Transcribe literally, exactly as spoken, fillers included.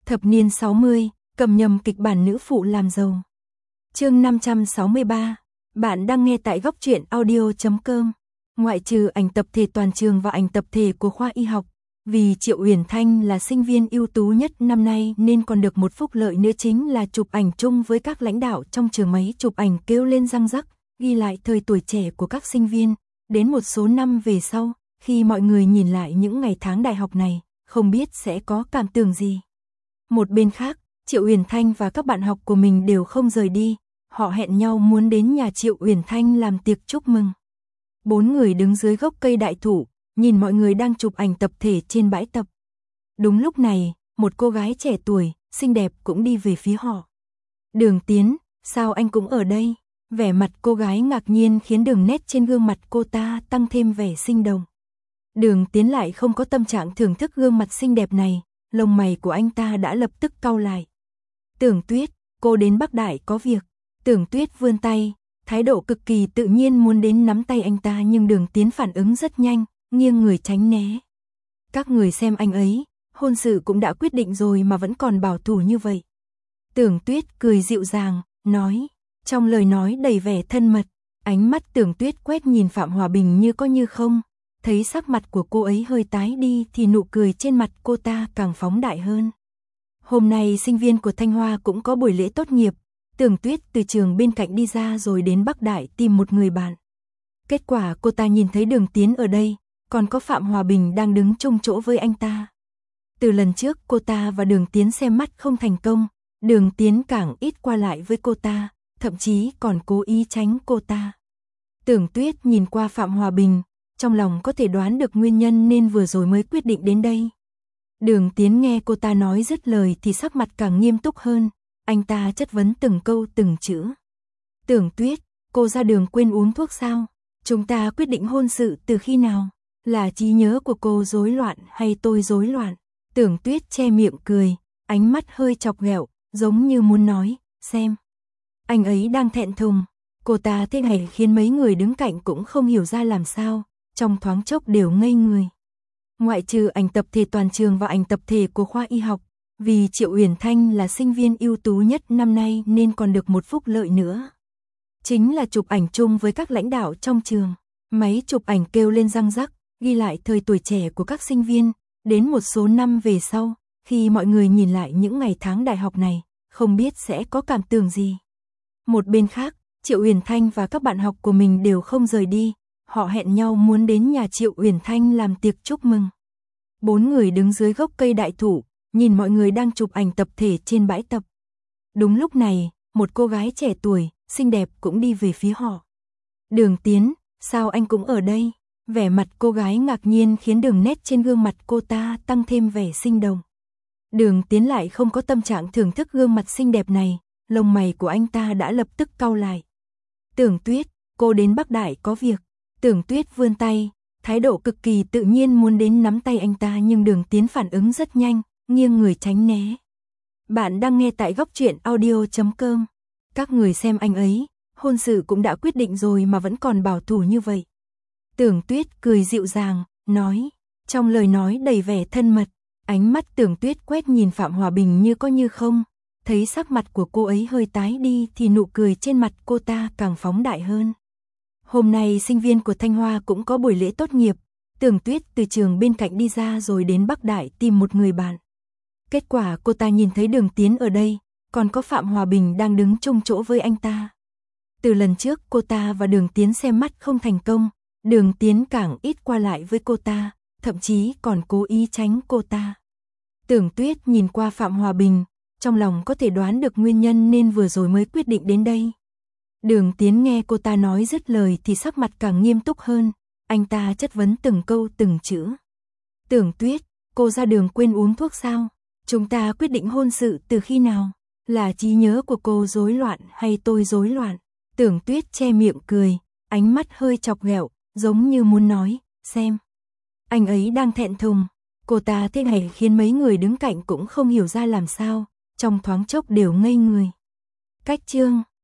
Thập niên sáu mươi, cầm nhầm kịch bản nữ phụ làm giàu. Chương năm trăm sáu mươi ba. Bạn đang nghe tại góc truyện audio chấm com. Ngoại trừ ảnh tập thể toàn trường và ảnh tập thể của khoa y học, vì Triệu Uyển Thanh là sinh viên ưu tú nhất năm nay nên còn được một phúc lợi nữa, chính là chụp ảnh chung với các lãnh đạo trong trường. Máy chụp ảnh kêu lên răng rắc, ghi lại thời tuổi trẻ của các sinh viên. Đến một số năm về sau, khi mọi người nhìn lại những ngày tháng đại học này, không biết sẽ có cảm tưởng gì. Một bên khác, Triệu Uyển Thanh và các bạn học của mình đều không rời đi. Họ hẹn nhau muốn đến nhà Triệu Uyển Thanh làm tiệc chúc mừng. Bốn người đứng dưới gốc cây đại thụ, nhìn mọi người đang chụp ảnh tập thể trên bãi tập. Đúng lúc này, một cô gái trẻ tuổi, xinh đẹp cũng đi về phía họ. Đường Tiến, sao anh cũng ở đây? Vẻ mặt cô gái ngạc nhiên khiến đường nét trên gương mặt cô ta tăng thêm vẻ sinh động. Đường Tiến lại không có tâm trạng thưởng thức gương mặt xinh đẹp này, lông mày của anh ta đã lập tức cau lại. Tưởng Tuyết, cô đến Bắc Đại có việc. Tưởng Tuyết vươn tay, thái độ cực kỳ tự nhiên muốn đến nắm tay anh ta, nhưng Đường Tiến phản ứng rất nhanh, nghiêng người tránh né. Các người xem anh ấy, hôn sự cũng đã quyết định rồi mà vẫn còn bảo thủ như vậy. Tưởng Tuyết cười dịu dàng, nói, trong lời nói đầy vẻ thân mật. Ánh mắt Tưởng Tuyết quét nhìn Phạm Hòa Bình như có như không. Thấy sắc mặt của cô ấy hơi tái đi thì nụ cười trên mặt cô ta càng phóng đại hơn. Hôm nay sinh viên của Thanh Hoa cũng có buổi lễ tốt nghiệp. Tưởng Tuyết từ trường bên cạnh đi ra rồi đến Bắc Đại tìm một người bạn. Kết quả cô ta nhìn thấy Đường Tiến ở đây, còn có Phạm Hòa Bình đang đứng chung chỗ với anh ta. Từ lần trước cô ta và Đường Tiến xem mắt không thành công, Đường Tiến càng ít qua lại với cô ta, thậm chí còn cố ý tránh cô ta. Tưởng Tuyết nhìn qua Phạm Hòa Bình, trong lòng có thể đoán được nguyên nhân nên vừa rồi mới quyết định đến đây. Đường Tiến nghe cô ta nói dứt lời thì sắc mặt càng nghiêm túc hơn, anh ta chất vấn từng câu từng chữ. Tưởng Tuyết, cô ra đường quên uống thuốc sao? Chúng ta quyết định hôn sự từ khi nào? Là trí nhớ của cô rối loạn hay tôi rối loạn? Tưởng Tuyết che miệng cười, ánh mắt hơi chọc ghẹo, giống như muốn nói, xem. Anh ấy đang thẹn thùng. Cô ta thế này khiến mấy người đứng cạnh cũng không hiểu ra làm sao, trong thoáng chốc đều ngây người. Ngoại trừ ảnh tập thể toàn trường và ảnh tập thể của khoa y học, vì Triệu Uyển Thanh là sinh viên ưu tú nhất năm nay nên còn được một phúc lợi nữa. Chính là chụp ảnh chung với các lãnh đạo trong trường. Máy chụp ảnh kêu lên răng rắc, ghi lại thời tuổi trẻ của các sinh viên. Đến một số năm về sau, khi mọi người nhìn lại những ngày tháng đại học này, không biết sẽ có cảm tưởng gì. Một bên khác, Triệu Uyển Thanh và các bạn học của mình đều không rời đi. Họ hẹn nhau muốn đến nhà Triệu Uyển Thanh làm tiệc chúc mừng. Bốn người đứng dưới gốc cây đại thụ, nhìn mọi người đang chụp ảnh tập thể trên bãi tập. Đúng lúc này, một cô gái trẻ tuổi, xinh đẹp cũng đi về phía họ. Đường Tiến, sao anh cũng ở đây? Vẻ mặt cô gái ngạc nhiên khiến đường nét trên gương mặt cô ta tăng thêm vẻ sinh động. Đường Tiến lại không có tâm trạng thưởng thức gương mặt xinh đẹp này, lông mày của anh ta đã lập tức cau lại. Tưởng Tuyết, cô đến Bắc Đại có việc. Tưởng Tuyết vươn tay, thái độ cực kỳ tự nhiên muốn đến nắm tay anh ta, nhưng Đường Tiến phản ứng rất nhanh, nghiêng người tránh né. Bạn đang nghe tại góc truyện audio chấm com. Các người xem anh ấy, hôn sự cũng đã quyết định rồi mà vẫn còn bảo thủ như vậy. Tưởng Tuyết cười dịu dàng, nói, trong lời nói đầy vẻ thân mật. Ánh mắt Tưởng Tuyết quét nhìn Phạm Hòa Bình như có như không. Thấy sắc mặt của cô ấy hơi tái đi thì nụ cười trên mặt cô ta càng phóng đại hơn. Hôm nay sinh viên của Thanh Hoa cũng có buổi lễ tốt nghiệp. Tưởng Tuyết từ trường bên cạnh đi ra rồi đến Bắc Đại tìm một người bạn. Kết quả cô ta nhìn thấy Đường Tiến ở đây, còn có Phạm Hòa Bình đang đứng chung chỗ với anh ta. Từ lần trước cô ta và Đường Tiến xem mắt không thành công, Đường Tiến càng ít qua lại với cô ta, thậm chí còn cố ý tránh cô ta. Tưởng Tuyết nhìn qua Phạm Hòa Bình, trong lòng có thể đoán được nguyên nhân nên vừa rồi mới quyết định đến đây. Đường Tiến nghe cô ta nói dứt lời thì sắc mặt càng nghiêm túc hơn, anh ta chất vấn từng câu từng chữ. Tưởng Tuyết, cô ra đường quên uống thuốc sao? Chúng ta quyết định hôn sự từ khi nào? Là trí nhớ của cô rối loạn hay tôi rối loạn? Tưởng Tuyết che miệng cười, ánh mắt hơi chọc ghẹo, giống như muốn nói, xem. Anh ấy đang thẹn thùng. Cô ta thế này khiến mấy người đứng cạnh cũng không hiểu ra làm sao, trong thoáng chốc đều ngây người. Cách chương